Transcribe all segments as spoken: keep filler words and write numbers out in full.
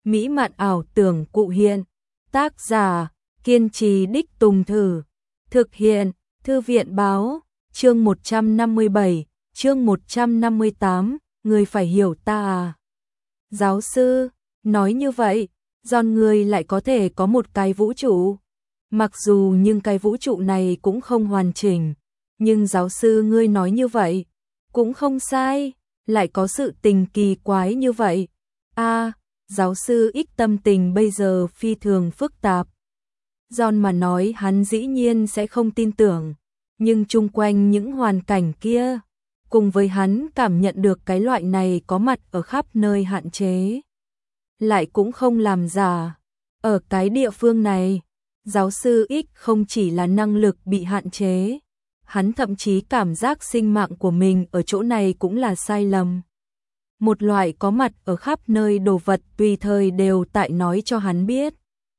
mỹ mạn ảo tưởng cụ hiện. Tác giả, kiên trì đích tùng thử. Thực hiện, Thư viện báo, chương một trăm năm mươi bảy, chương một trăm năm mươi tám, người phải hiểu ta à. Giáo sư, nói như vậy, John người lại có thể có một cái vũ trụ. Mặc dù nhưng cái vũ trụ này cũng không hoàn chỉnh, nhưng giáo sư ngươi nói như vậy, cũng không sai, lại có sự tình kỳ quái như vậy. A, à, giáo sư ích tâm tình bây giờ phi thường phức tạp. John mà nói hắn dĩ nhiên sẽ không tin tưởng, nhưng chung quanh những hoàn cảnh kia, cùng với hắn cảm nhận được cái loại này có mặt ở khắp nơi hạn chế, lại cũng không làm giả. Ở cái địa phương này, giáo sư X không chỉ là năng lực bị hạn chế, hắn thậm chí cảm giác sinh mạng của mình ở chỗ này cũng là sai lầm. Một loại có mặt ở khắp nơi đồ vật tùy thời đều tại nói cho hắn biết,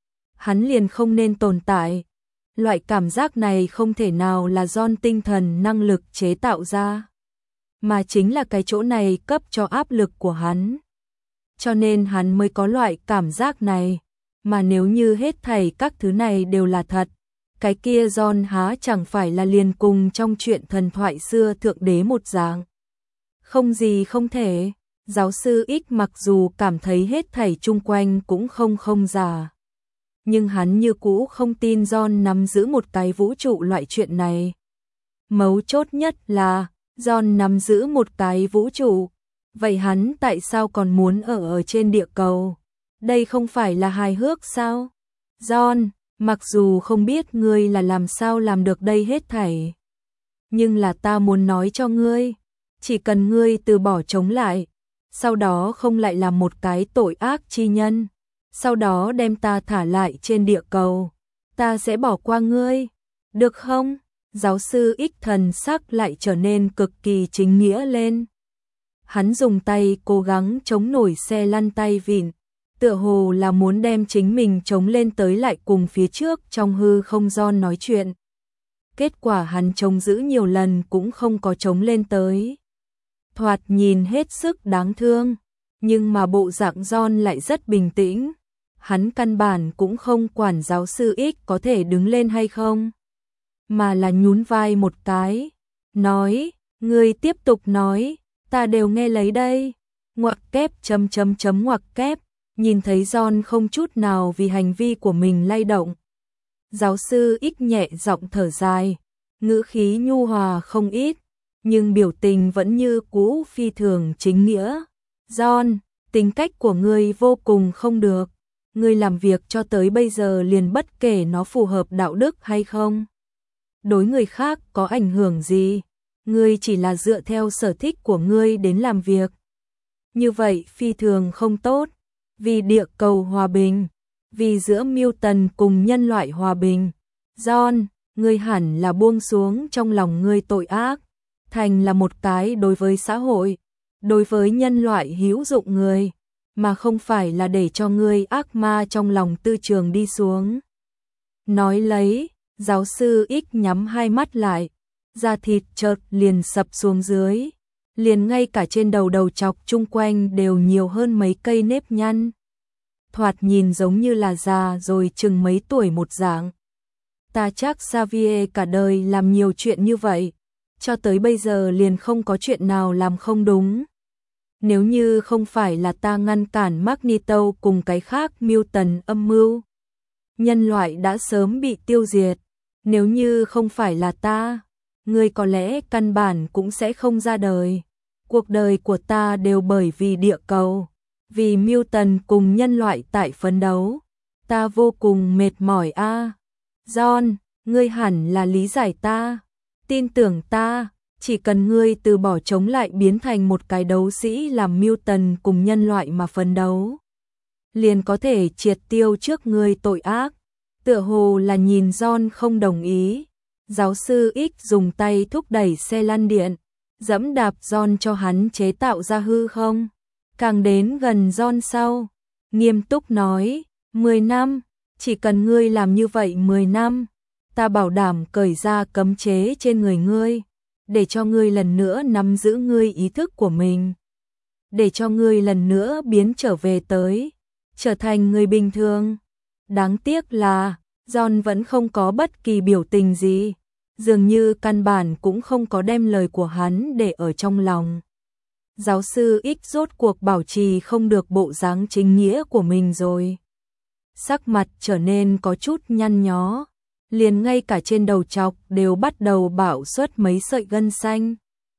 hắn liền không nên tồn tại. Loại cảm giác này không thể nào là do tinh thần năng lực chế tạo ra, mà chính là cái chỗ này cấp cho áp lực của hắn. Cho nên hắn mới có loại cảm giác này, mà nếu như hết thảy các thứ này đều là thật, cái kia John há chẳng phải là liền cùng trong chuyện thần thoại xưa thượng đế một dạng. Không gì không thể, giáo sư X mặc dù cảm thấy hết thảy chung quanh cũng không không giả, nhưng hắn như cũ không tin John nắm giữ một cái vũ trụ loại chuyện này. Mấu chốt nhất là, John nắm giữ một cái vũ trụ, vậy hắn tại sao còn muốn ở ở trên địa cầu? Đây không phải là hài hước sao? John, mặc dù không biết ngươi là làm sao làm được đây hết thảy, nhưng là ta muốn nói cho ngươi, chỉ cần ngươi từ bỏ chống lại, sau đó không lại làm một cái tội ác chi nhân, sau đó đem ta thả lại trên địa cầu, ta sẽ bỏ qua ngươi, được không? Giáo sư X thần sắc lại trở nên cực kỳ chính nghĩa lên. Hắn dùng tay cố gắng chống nổi xe lăn tay vịn, tựa hồ là muốn đem chính mình chống lên tới lại cùng phía trước trong hư không John nói chuyện. Kết quả hắn chống giữ nhiều lần cũng không có chống lên tới. Thoạt nhìn hết sức đáng thương, nhưng mà bộ dạng John lại rất bình tĩnh. Hắn căn bản cũng không quản giáo sư X có thể đứng lên hay không, mà là nhún vai một cái, nói, ngươi tiếp tục nói, ta đều nghe lấy đây. Ngoặc kép chấm chấm chấm ngoặc kép, nhìn thấy John không chút nào vì hành vi của mình lay động. Giáo sư X nhẹ giọng thở dài, ngữ khí nhu hòa không ít, nhưng biểu tình vẫn như cũ phi thường chính nghĩa. John, tính cách của ngươi vô cùng không được. Ngươi làm việc cho tới bây giờ liền bất kể nó phù hợp đạo đức hay không, đối người khác có ảnh hưởng gì, ngươi chỉ là dựa theo sở thích của ngươi đến làm việc. Như vậy phi thường không tốt, vì địa cầu hòa bình, vì giữa Milton cùng nhân loại hòa bình. John, ngươi hẳn là buông xuống trong lòng ngươi tội ác, thành là một cái đối với xã hội, đối với nhân loại hữu dụng người, mà không phải là để cho ngươi ác ma trong lòng tư trường đi xuống. Nói lấy, giáo sư X nhắm hai mắt lại, da thịt chợt liền sập xuống dưới, liền ngay cả trên đầu đầu chọc chung quanh đều nhiều hơn mấy cây nếp nhăn. Thoạt nhìn giống như là già rồi chừng mấy tuổi một dạng. Ta chắc Xavier cả đời làm nhiều chuyện như vậy, cho tới bây giờ liền không có chuyện nào làm không đúng. Nếu như không phải là ta ngăn cản Magneto cùng cái khác Milton âm mưu, nhân loại đã sớm bị tiêu diệt. Nếu như không phải là ta, ngươi có lẽ căn bản cũng sẽ không ra đời. Cuộc đời của ta đều bởi vì địa cầu, vì Milton cùng nhân loại tại phấn đấu. Ta vô cùng mệt mỏi a. À. John, ngươi hẳn là lý giải ta, tin tưởng ta. Chỉ cần ngươi từ bỏ chống lại biến thành một cái đấu sĩ làm Milton cùng nhân loại mà phấn đấu, liền có thể triệt tiêu trước ngươi tội ác. Tựa hồ là nhìn John không đồng ý, giáo sư X dùng tay thúc đẩy xe lăn điện, dẫm đạp John cho hắn chế tạo ra hư không. Càng đến gần John sau, nghiêm túc nói, mười năm, chỉ cần ngươi làm như vậy mười năm, ta bảo đảm cởi ra cấm chế trên người ngươi, để cho ngươi lần nữa nắm giữ ngươi ý thức của mình, để cho ngươi lần nữa biến trở về tới trở thành người bình thường. Đáng tiếc là, John vẫn không có bất kỳ biểu tình gì, dường như căn bản cũng không có đem lời của hắn để ở trong lòng. Giáo sư X rốt cuộc bảo trì không được bộ dáng chính nghĩa của mình rồi. Sắc mặt trở nên có chút nhăn nhó, liền ngay cả trên đầu trọc đều bắt đầu bạo xuất mấy sợi gân xanh.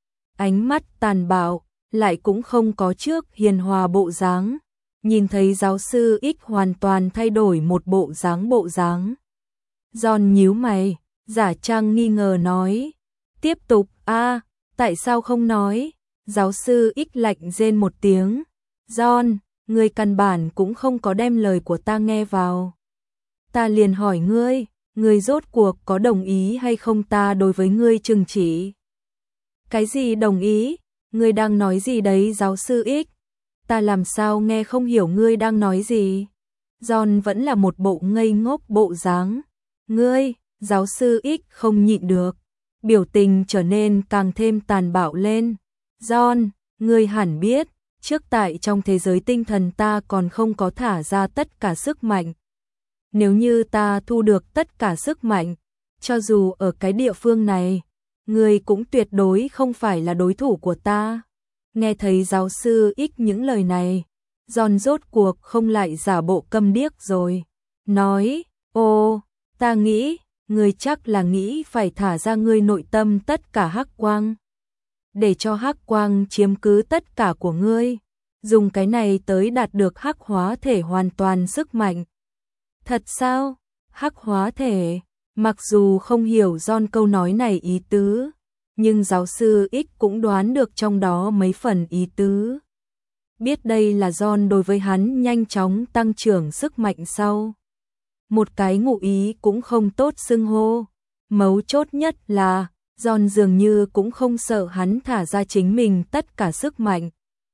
Ánh mắt tàn bạo, lại cũng không có trước hiền hòa bộ dáng. Nhìn thấy giáo sư X hoàn toàn thay đổi một bộ dáng bộ dáng. John nhíu mày, giả trang nghi ngờ nói. Tiếp tục, a tại sao không nói? Giáo sư X lạnh rên một tiếng. John, ngươi căn bản cũng không có đem lời của ta nghe vào. Ta liền hỏi ngươi, ngươi rốt cuộc có đồng ý hay không ta đối với ngươi trừng trị? Cái gì đồng ý? Ngươi đang nói gì đấy giáo sư X? Ta làm sao nghe không hiểu ngươi đang nói gì? John vẫn là một bộ ngây ngốc bộ dáng. Ngươi, giáo sư X không nhịn được. Biểu tình trở nên càng thêm tàn bạo lên. John, ngươi hẳn biết, trước tại trong thế giới tinh thần ta còn không có thả ra tất cả sức mạnh. Nếu như ta thu được tất cả sức mạnh, cho dù ở cái địa phương này, ngươi cũng tuyệt đối không phải là đối thủ của ta. Nghe thấy giáo sư X những lời này, John rốt cuộc không lại giả bộ câm điếc rồi. Nói, ô, ta nghĩ, ngươi chắc là nghĩ phải thả ra ngươi nội tâm tất cả hắc quang. Để cho hắc quang chiếm cứ tất cả của ngươi. Dùng cái này tới đạt được hắc hóa thể hoàn toàn sức mạnh. Thật sao? Hắc hóa thể, mặc dù không hiểu John câu nói này ý tứ, nhưng giáo sư X cũng đoán được trong đó mấy phần ý tứ. Biết đây là John đối với hắn nhanh chóng tăng trưởng sức mạnh sau. Một cái ngụ ý cũng không tốt xưng hô. Mấu chốt nhất là, John dường như cũng không sợ hắn thả ra chính mình tất cả sức mạnh.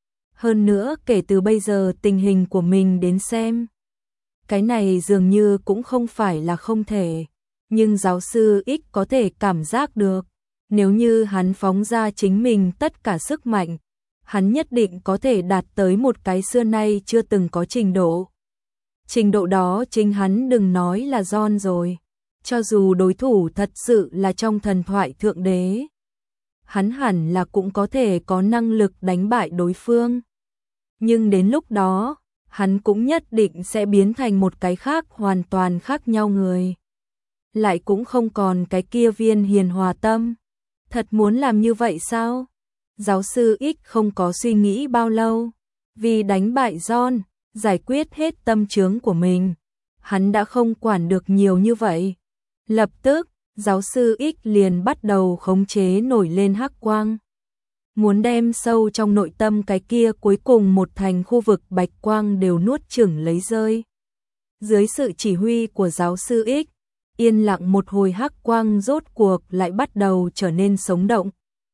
Hơn nữa kể từ bây giờ tình hình của mình đến xem. Cái này dường như cũng không phải là không thể. Nhưng giáo sư X có thể cảm giác được. Nếu như hắn phóng ra chính mình tất cả sức mạnh, hắn nhất định có thể đạt tới một cái xưa nay chưa từng có trình độ. Trình độ đó chính hắn đừng nói là John rồi. Cho dù đối thủ thật sự là trong thần thoại thượng đế, hắn hẳn là cũng có thể có năng lực đánh bại đối phương. Nhưng đến lúc đó, hắn cũng nhất định sẽ biến thành một cái khác hoàn toàn khác nhau người. Lại cũng không còn cái kia viên hiền hòa tâm. Thật muốn làm như vậy sao? Giáo sư X không có suy nghĩ bao lâu. Vì đánh bại John, giải quyết hết tâm chướng của mình, hắn đã không quản được nhiều như vậy. Lập tức, giáo sư X liền bắt đầu khống chế nổi lên hắc quang. Muốn đem sâu trong nội tâm cái kia cuối cùng một thành khu vực bạch quang đều nuốt chửng lấy rơi. Dưới sự chỉ huy của giáo sư X, yên lặng một hồi hắc quang rốt cuộc lại bắt đầu trở nên sống động.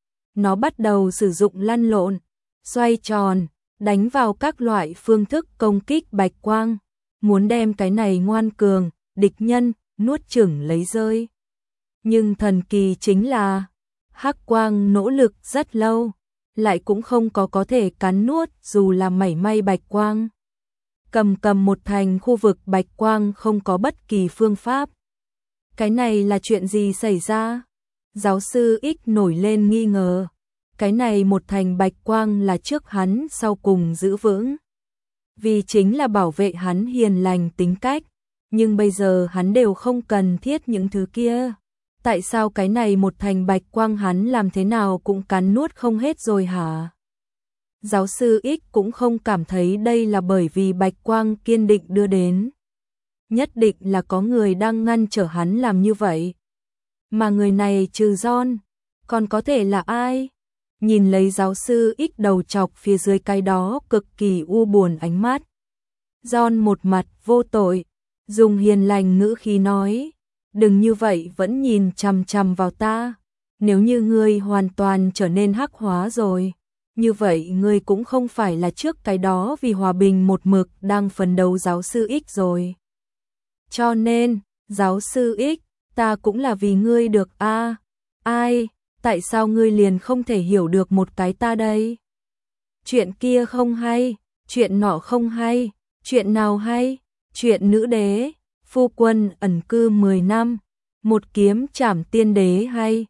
Nó bắt đầu sử dụng lăn lộn, xoay tròn, đánh vào các loại phương thức công kích bạch quang, muốn đem cái này ngoan cường, địch nhân, nuốt chửng lấy rơi. Nhưng thần kỳ chính là, hắc quang nỗ lực rất lâu, lại cũng không có có thể cắn nuốt dù là mảy may bạch quang. Cầm cầm một thành khu vực bạch quang không có bất kỳ phương pháp. Cái này là chuyện gì xảy ra? Giáo sư X nổi lên nghi ngờ. Cái này một thành bạch quang là trước hắn sau cùng giữ vững. Vì chính là bảo vệ hắn hiền lành tính cách. Nhưng bây giờ hắn đều không cần thiết những thứ kia. Tại sao cái này một thành bạch quang hắn làm thế nào cũng cắn nuốt không hết rồi hả? Giáo sư X cũng không cảm thấy đây là bởi vì bạch quang kiên định đưa đến. Nhất định là có người đang ngăn trở hắn làm như vậy. Mà người này trừ John, còn có thể là ai? Nhìn lấy giáo sư X đầu chọc phía dưới cái đó cực kỳ u buồn ánh mắt. John một mặt vô tội, dùng hiền lành ngữ khí nói, đừng như vậy vẫn nhìn chằm chằm vào ta. Nếu như ngươi hoàn toàn trở nên hắc hóa rồi, như vậy ngươi cũng không phải là trước cái đó vì hòa bình một mực đang phấn đấu giáo sư X rồi. Cho nên, giáo sư X, ta cũng là vì ngươi được a à, ai, tại sao ngươi liền không thể hiểu được một cái ta đây? Chuyện kia không hay, chuyện nọ không hay, Chuyện nào hay? Chuyện nữ đế, phu quân ẩn cư mười năm, một kiếm trảm tiên đế hay?